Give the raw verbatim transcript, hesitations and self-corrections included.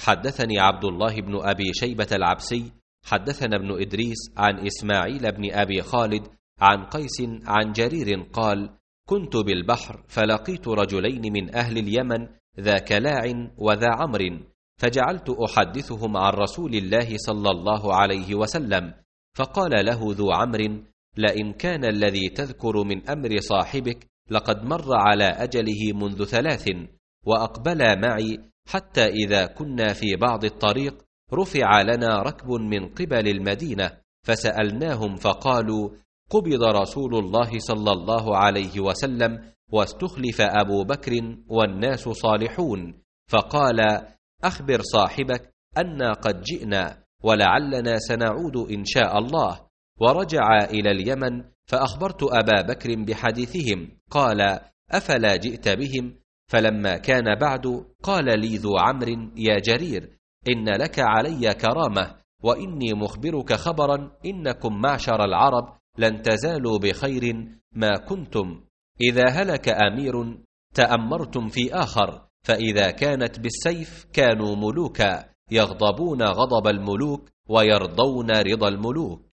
حدثني عبد الله بن أبي شيبة العبسي حدثنا ابن إدريس عن إسماعيل بن أبي خالد عن قيس عن جرير قال: كنت بالبحر فلقيت رجلين من أهل اليمن ذا كلاع وذا عمرو، فجعلت أحدثهم عن رسول الله صلى الله عليه وسلم، فقال له ذو عمرو: لئن كان الذي تذكر من أمر صاحبك لقد مر على أجله منذ ثلاث، وأقبلا معي حتى إذا كنا في بعض الطريق رفع لنا ركب من قبل المدينة، فسألناهم فقالوا: قبض رسول الله صلى الله عليه وسلم واستخلف أبو بكر والناس صالحون. فقال: أخبر صاحبك أنا قد جئنا ولعلنا سنعود إن شاء الله. ورجع إلى اليمن فأخبرت أبا بكر بحديثهم، قال: أفلا جئت بهم؟ فلما كان بعد قال لي ذو عمرو: يا جرير، إن لك علي كرامة، وإني مخبرك خبرا إنكم معشر العرب لن تزالوا بخير ما كنتم، إذا هلك أمير تأمرتم في آخر، فإذا كانت بالسيف كانوا ملوكا يغضبون غضب الملوك ويرضون رضا الملوك.